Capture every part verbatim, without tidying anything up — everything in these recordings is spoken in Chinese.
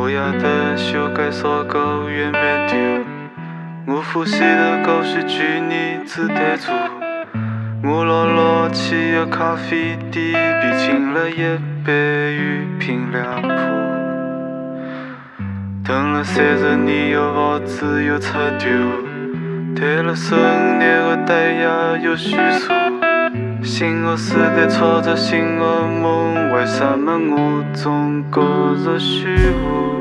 我也得修改所有远没丢。我呼吸的狗是距你只得住。我落落汽油咖啡底，比清了一杯雨平两铺。等了三十年有房子有车丢，谈了十五年的代价有虚数。新的时代朝着新的梦，为什么我总觉着虚无？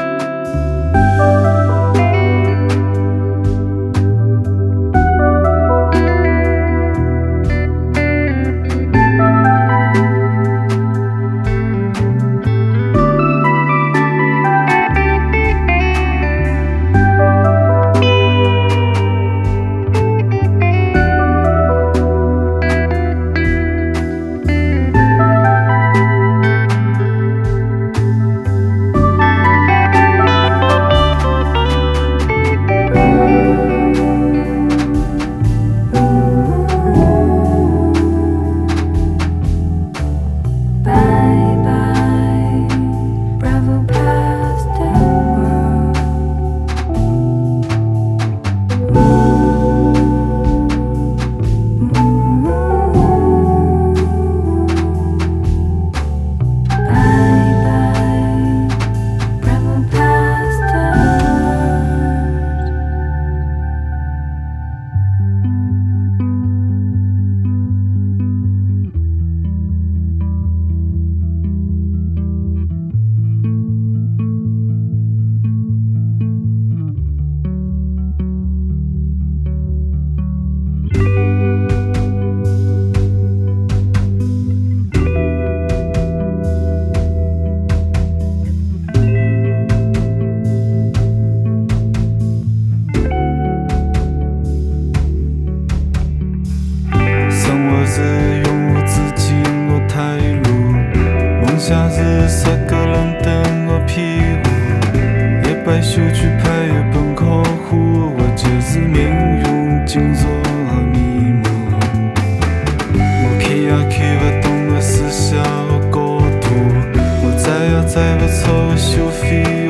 夏日十个人等我屁股，一本书去拍一本考古，我就是命运今朝的面目。我看也看不懂的思想和高度，我再也猜不出的修飞。